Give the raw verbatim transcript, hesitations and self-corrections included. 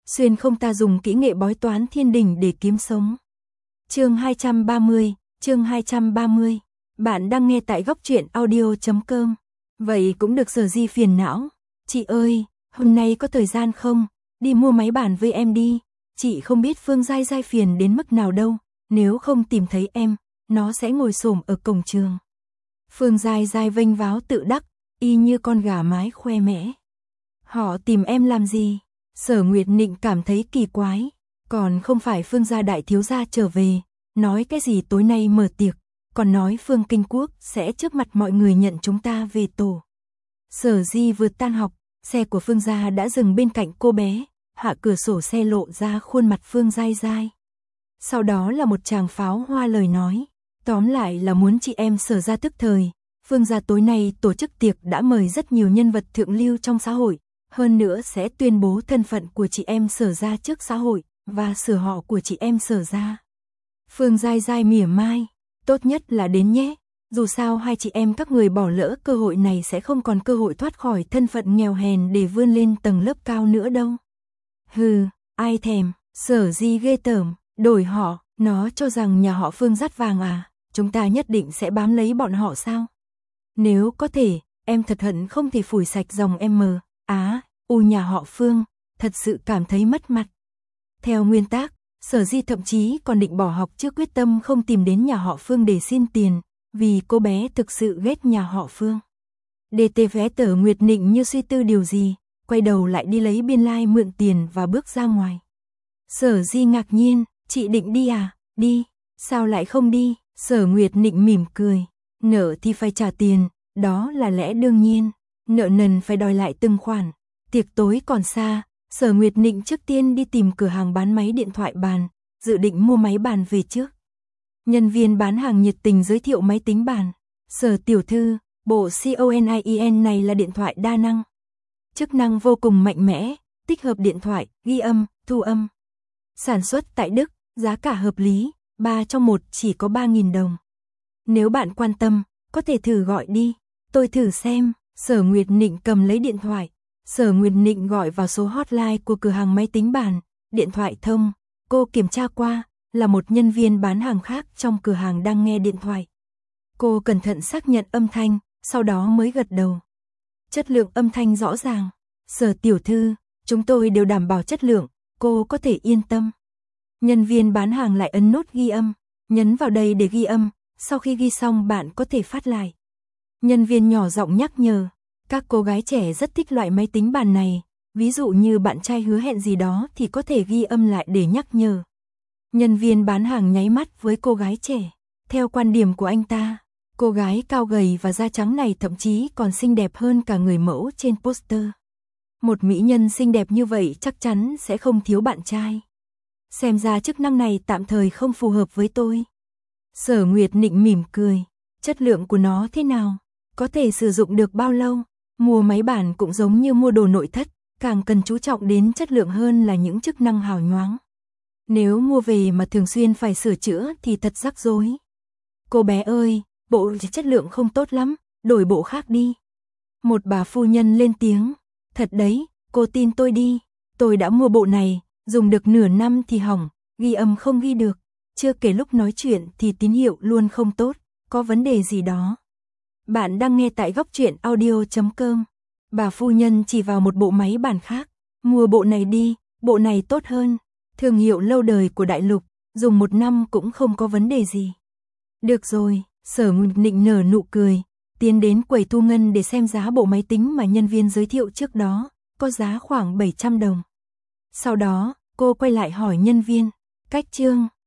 xuyên không ta dùng kỹ nghệ bói toán thiên đình để kiếm sống. Chương hai trăm ba mươi, chương hai trăm ba mươi. Bạn đang nghe tại góc truyện audio chấm com. Vậy cũng được Sở Di phiền não. Chị ơi, hôm nay có thời gian không? Đi mua máy bàn với em đi. Chị không biết Phương Giai Giai phiền đến mức nào đâu. Nếu không tìm thấy em, nó sẽ ngồi xổm ở cổng trường. Phương Giai Giai vênh váo tự đắc, y như con gà mái khoe mẽ. Họ tìm em làm gì? Sở Nguyệt Nịnh cảm thấy kỳ quái. Còn không phải Phương gia đại thiếu gia trở về, nói cái gì tối nay mở tiệc, còn nói Phương Kinh Quốc sẽ trước mặt mọi người nhận chúng ta về tổ. Sở Di vừa tan học, xe của Phương gia đã dừng bên cạnh cô bé, hạ cửa sổ xe lộ ra khuôn mặt Phương Giai Giai. Sau đó là một tràng pháo hoa lời nói, tóm lại là muốn chị em Sở gia tức thời. Phương gia tối nay tổ chức tiệc đã mời rất nhiều nhân vật thượng lưu trong xã hội, hơn nữa sẽ tuyên bố thân phận của chị em Sở gia trước xã hội và sửa họ của chị em Sở gia. Phương Giai Giai mỉa mai, tốt nhất là đến nhé, dù sao hai chị em các người bỏ lỡ cơ hội này sẽ không còn cơ hội thoát khỏi thân phận nghèo hèn để vươn lên tầng lớp cao nữa đâu. Hừ, ai thèm, Sở Di ghê tởm, đổi họ, nó cho rằng nhà họ Phương dắt vàng à, chúng ta nhất định sẽ bám lấy bọn họ sao? Nếu có thể, em thật hận không thể phủi sạch dòng em mờ, á, u nhà họ Phương, thật sự cảm thấy mất mặt. Theo nguyên tắc, Sở Di thậm chí còn định bỏ học trước quyết tâm không tìm đến nhà họ Phương để xin tiền, vì cô bé thực sự ghét nhà họ Phương. đê tê vé Tở Nguyệt Nịnh như suy tư điều gì, quay đầu lại đi lấy biên lai like mượn tiền và bước ra ngoài. Sở Di ngạc nhiên, chị định đi à? Đi, sao lại không đi? Sở Nguyệt Nịnh mỉm cười, nợ thì phải trả tiền, đó là lẽ đương nhiên, nợ nần phải đòi lại từng khoản. Tiệc tối còn xa, Sở Nguyệt Nịnh trước tiên đi tìm cửa hàng bán máy điện thoại bàn, dự định mua máy bàn về trước. Nhân viên bán hàng nhiệt tình giới thiệu máy tính bàn. Sở tiểu thư, bộ CONIEN này là điện thoại đa năng. Chức năng vô cùng mạnh mẽ, tích hợp điện thoại, ghi âm, thu âm. Sản xuất tại Đức, giá cả hợp lý, ba trong một chỉ có ba nghìn đồng. Nếu bạn quan tâm, có thể thử gọi đi, tôi thử xem. Sở Nguyệt Nịnh cầm lấy điện thoại. Sở Nguyệt Nịnh gọi vào số hotline của cửa hàng máy tính bàn, điện thoại thông, cô kiểm tra qua, là một nhân viên bán hàng khác trong cửa hàng đang nghe điện thoại. Cô cẩn thận xác nhận âm thanh, sau đó mới gật đầu. Chất lượng âm thanh rõ ràng. Sở tiểu thư, chúng tôi đều đảm bảo chất lượng, cô có thể yên tâm. Nhân viên bán hàng lại ấn nút ghi âm, nhấn vào đây để ghi âm, sau khi ghi xong bạn có thể phát lại. Nhân viên nhỏ giọng nhắc nhở. Các cô gái trẻ rất thích loại máy tính bàn này, ví dụ như bạn trai hứa hẹn gì đó thì có thể ghi âm lại để nhắc nhở. Nhân viên bán hàng nháy mắt với cô gái trẻ. Theo quan điểm của anh ta, cô gái cao gầy và da trắng này thậm chí còn xinh đẹp hơn cả người mẫu trên poster. Một mỹ nhân xinh đẹp như vậy chắc chắn sẽ không thiếu bạn trai. Xem ra chức năng này tạm thời không phù hợp với tôi. Sở Nguyệt Nịnh mỉm cười. Chất lượng của nó thế nào? Có thể sử dụng được bao lâu? Mua máy bàn cũng giống như mua đồ nội thất, càng cần chú trọng đến chất lượng hơn là những chức năng hào nhoáng. Nếu mua về mà thường xuyên phải sửa chữa thì thật rắc rối. Cô bé ơi, bộ chất lượng không tốt lắm, đổi bộ khác đi. Một bà phu nhân lên tiếng. Thật đấy, cô tin tôi đi. Tôi đã mua bộ này, dùng được nửa năm thì hỏng, ghi âm không ghi được. Chưa kể lúc nói chuyện thì tín hiệu luôn không tốt, có vấn đề gì đó. Bạn đang nghe tại góc truyện audio chấm com. Bà phu nhân chỉ vào một bộ máy bàn khác. Mua bộ này đi, bộ này tốt hơn. Thương hiệu lâu đời của đại lục, dùng một năm cũng không có vấn đề gì. Được rồi, Sở Nguyệt Nịnh nở nụ cười, tiến đến quầy thu ngân để xem giá bộ máy tính mà nhân viên giới thiệu trước đó, có giá khoảng bảy trăm đồng. Sau đó, cô quay lại hỏi nhân viên, cách trương,